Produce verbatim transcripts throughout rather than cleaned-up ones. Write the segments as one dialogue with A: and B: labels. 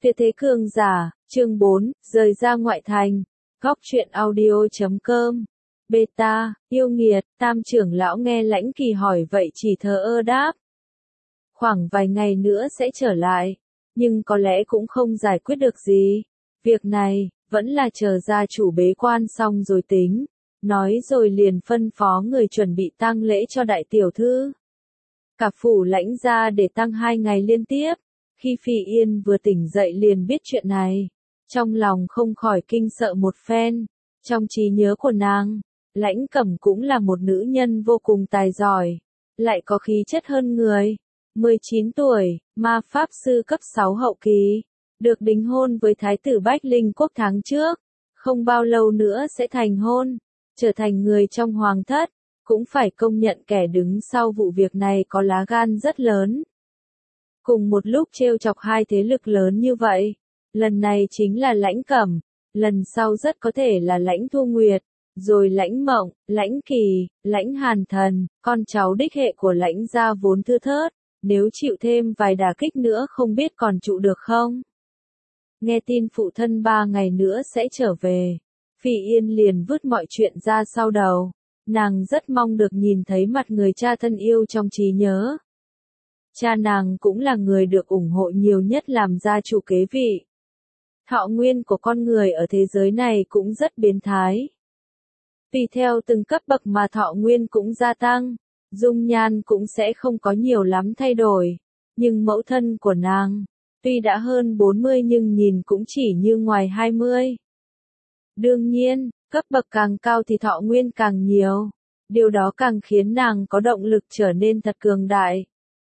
A: Tuyệt thế cường giả, chương bốn, rời ra ngoại thành. Góc truyện audio chấm com. Beta, yêu nghiệt, Tam trưởng lão nghe Lãnh Kỳ hỏi vậy chỉ thờ ơ đáp. Khoảng vài ngày nữa sẽ trở lại, nhưng có lẽ cũng không giải quyết được gì. Việc này, vẫn là chờ gia chủ bế quan xong rồi tính. Nói rồi liền phân phó người chuẩn bị tang lễ cho đại tiểu thư. Cả phủ Lãnh gia để tang hai ngày liên tiếp. Khi Phi Yên vừa tỉnh dậy liền biết chuyện này, trong lòng không khỏi kinh sợ một phen. Trong trí nhớ của nàng, Lãnh Cẩm cũng là một nữ nhân vô cùng tài giỏi, lại có khí chất hơn người. mười chín tuổi, ma pháp sư cấp sáu hậu kỳ, được đính hôn với thái tử Bách Linh Quốc tháng trước, không bao lâu nữa sẽ thành hôn, trở thành người trong hoàng thất, cũng phải công nhận kẻ đứng sau vụ việc này có lá gan rất lớn. Cùng một lúc trêu chọc hai thế lực lớn như vậy, lần này chính là Lãnh Cẩm, lần sau rất có thể là Lãnh Thu Nguyệt, rồi Lãnh Mộng, Lãnh Kỳ, Lãnh Hàn Thần, con cháu đích hệ của Lãnh gia vốn thưa thớt, nếu chịu thêm vài đả kích nữa không biết còn trụ được không. Nghe tin phụ thân ba ngày nữa sẽ trở về, Phi Yên liền vứt mọi chuyện ra sau đầu, nàng rất mong được nhìn thấy mặt người cha thân yêu trong trí nhớ. Cha nàng cũng là người được ủng hộ nhiều nhất làm gia chủ kế vị. Thọ nguyên của con người ở thế giới này cũng rất biến thái. Tùy theo từng cấp bậc mà thọ nguyên cũng gia tăng, dung nhan cũng sẽ không có nhiều lắm thay đổi. Nhưng mẫu thân của nàng, tuy đã hơn bốn mươi nhưng nhìn cũng chỉ như ngoài hai mươi. Đương nhiên, cấp bậc càng cao thì thọ nguyên càng nhiều. Điều đó càng khiến nàng có động lực trở nên thật cường đại.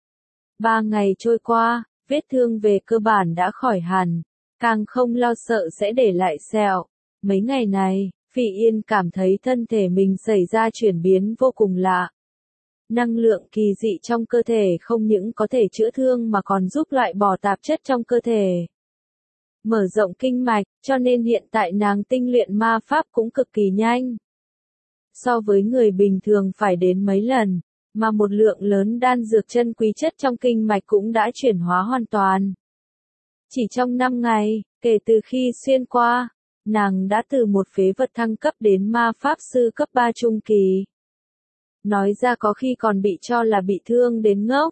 A: Ba ngày trôi qua, vết thương về cơ bản đã khỏi hẳn, càng không lo sợ sẽ để lại sẹo. Mấy ngày này, Phi Yên cảm thấy thân thể mình xảy ra chuyển biến vô cùng lạ. Năng lượng kỳ dị trong cơ thể không những có thể chữa thương mà còn giúp loại bỏ tạp chất trong cơ thể. Mở rộng kinh mạch, cho nên hiện tại nàng tinh luyện ma pháp cũng cực kỳ nhanh. So với người bình thường phải đến mấy lần. Mà một lượng lớn đan dược chân quý chất trong kinh mạch cũng đã chuyển hóa hoàn toàn. Chỉ trong năm ngày, kể từ khi xuyên qua, nàng đã từ một phế vật thăng cấp đến ma pháp sư cấp ba trung kỳ. Nói ra có khi còn bị cho là bị thương đến ngốc.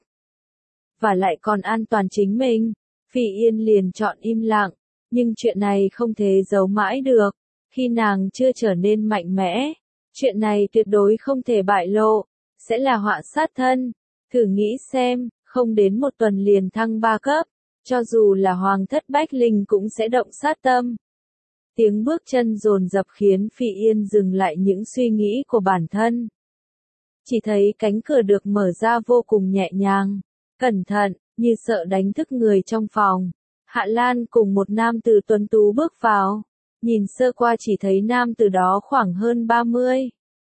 A: Và lại còn an toàn chính mình, Phi Yên liền chọn im lặng, nhưng chuyện này không thể giấu mãi được. Khi nàng chưa trở nên mạnh mẽ, chuyện này tuyệt đối không thể bại lộ. Sẽ là họa sát thân. Thử nghĩ xem, không đến một tuần liền thăng ba cấp, cho dù là hoàng thất Bách Linh cũng sẽ động sát tâm. Tiếng bước chân dồn dập khiến Phi Yên dừng lại những suy nghĩ của bản thân. Chỉ thấy cánh cửa được mở ra vô cùng nhẹ nhàng, cẩn thận, như sợ đánh thức người trong phòng. Hạ Lan cùng một nam tử tuấn tú bước vào. Nhìn sơ qua chỉ thấy nam tử đó khoảng hơn ba mươi.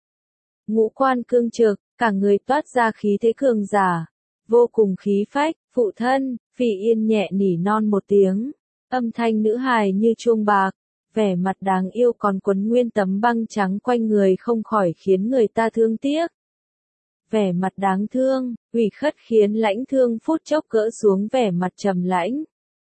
A: Ngũ quan cương trực, cả người toát ra khí thế cường giả, vô cùng khí phách. Phụ thân, Phi Yên nhẹ nỉ non một tiếng, âm thanh nữ hài như chuông bạc, vẻ mặt đáng yêu còn quấn nguyên tấm băng trắng quanh người không khỏi khiến người ta thương tiếc. Vẻ mặt đáng thương, ủy khất khiến Lãnh Thương phút chốc cỡ xuống vẻ mặt trầm lãnh.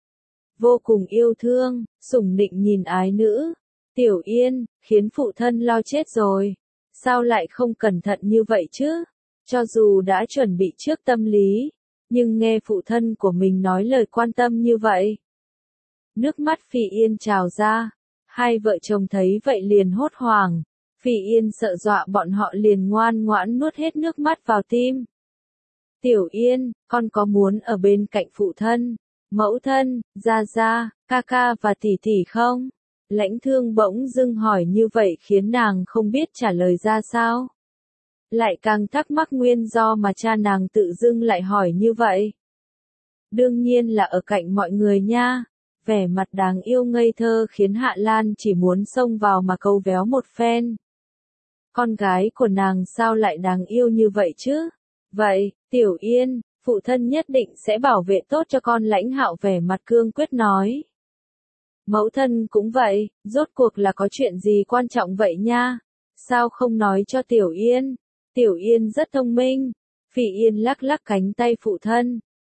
A: Vô cùng yêu thương, sủng nịnh nhìn ái nữ. Tiểu Yên, khiến phụ thân lo chết rồi. Sao lại không cẩn thận như vậy chứ? Cho dù đã chuẩn bị trước tâm lý, nhưng nghe phụ thân của mình nói lời quan tâm như vậy. Nước mắt Phi Yên trào ra, hai vợ chồng thấy vậy liền hốt hoảng. Phi Yên sợ dọa bọn họ liền ngoan ngoãn nuốt hết nước mắt vào tim. Tiểu Yên, con có muốn ở bên cạnh phụ thân, mẫu thân, gia gia, ca ca và tỷ tỷ không? Lãnh Thương bỗng dưng hỏi như vậy khiến nàng không biết trả lời ra sao. Lại càng thắc mắc nguyên do mà cha nàng tự dưng lại hỏi như vậy. Đương nhiên là ở cạnh mọi người nha. Vẻ mặt đáng yêu ngây thơ khiến Hạ Lan chỉ muốn xông vào mà câu véo một phen. Con gái của nàng sao lại đáng yêu như vậy chứ? Vậy, Tiểu Yên, phụ thân nhất định sẽ bảo vệ tốt cho con. Lãnh Hạo vẻ mặt cương quyết nói. Mẫu thân cũng vậy, rốt cuộc là có chuyện gì quan trọng vậy nha? Sao không nói cho Tiểu Yên? Tiểu Yên rất thông minh. Phi Yên lắc lắc cánh tay phụ thân.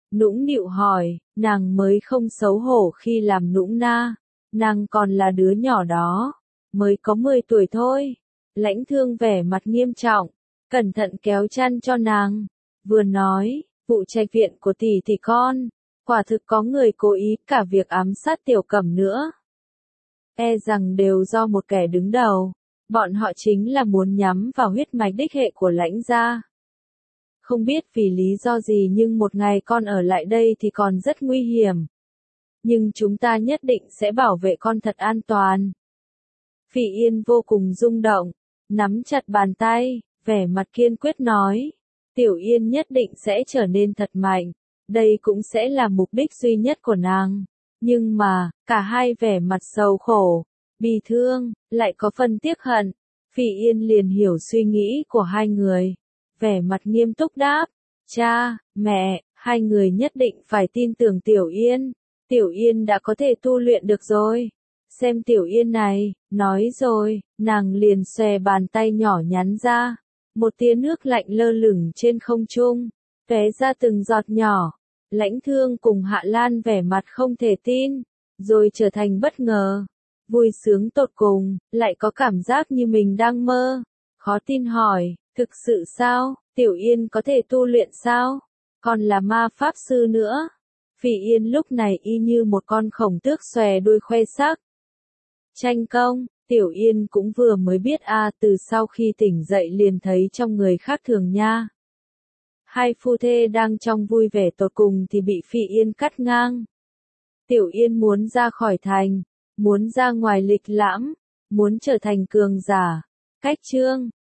A: Nũng nịu hỏi, nàng mới không xấu hổ khi làm nũng na. Nàng còn là đứa nhỏ đó, mới có mười tuổi thôi. Lãnh Thương vẻ mặt nghiêm trọng, cẩn thận kéo chăn cho nàng. Vừa nói, vụ trạch viện của tỷ tỷ con, quả thực có người cố ý, cả việc ám sát Tiểu Cẩm nữa. E rằng đều do một kẻ đứng đầu, bọn họ chính là muốn nhắm vào huyết mạch đích hệ của Lãnh gia. Không biết vì lý do gì nhưng một ngày con ở lại đây thì còn rất nguy hiểm. Nhưng chúng ta nhất định sẽ bảo vệ con thật an toàn. Phỉ Yên vô cùng rung động, nắm chặt bàn tay, vẻ mặt kiên quyết nói. Tiểu Yên nhất định sẽ trở nên thật mạnh, đây cũng sẽ là mục đích duy nhất của nàng. Nhưng mà, cả hai vẻ mặt sầu khổ, bi thương, lại có phần tiếc hận. Phỉ Yên liền hiểu suy nghĩ của hai người. Vẻ mặt nghiêm túc đáp, cha, mẹ, hai người nhất định phải tin tưởng Tiểu Yên. Tiểu Yên đã có thể tu luyện được rồi. Xem Tiểu Yên này, nói rồi, nàng liền xòe bàn tay nhỏ nhắn ra. Một tia nước lạnh lơ lửng trên không trung, tóe ra từng giọt nhỏ. Lãnh Thương cùng Hạ Lan vẻ mặt không thể tin, rồi trở thành bất ngờ. Vui sướng tột cùng, lại có cảm giác như mình đang mơ. Khó tin hỏi, thực sự sao, Tiểu Yên có thể tu luyện sao? Còn là ma pháp sư nữa. Phỉ Yên lúc này y như một con khổng tước xòe đuôi khoe sắc. Tranh công, Tiểu Yên cũng vừa mới biết a à, từ sau khi tỉnh dậy liền thấy trong người khác thường nha. Hai phu thê đang trong vui vẻ tột cùng thì bị Phỉ Yên cắt ngang. Tiểu Yên muốn ra khỏi thành, muốn ra ngoài lịch lãm, muốn trở thành cường giả. Cách chương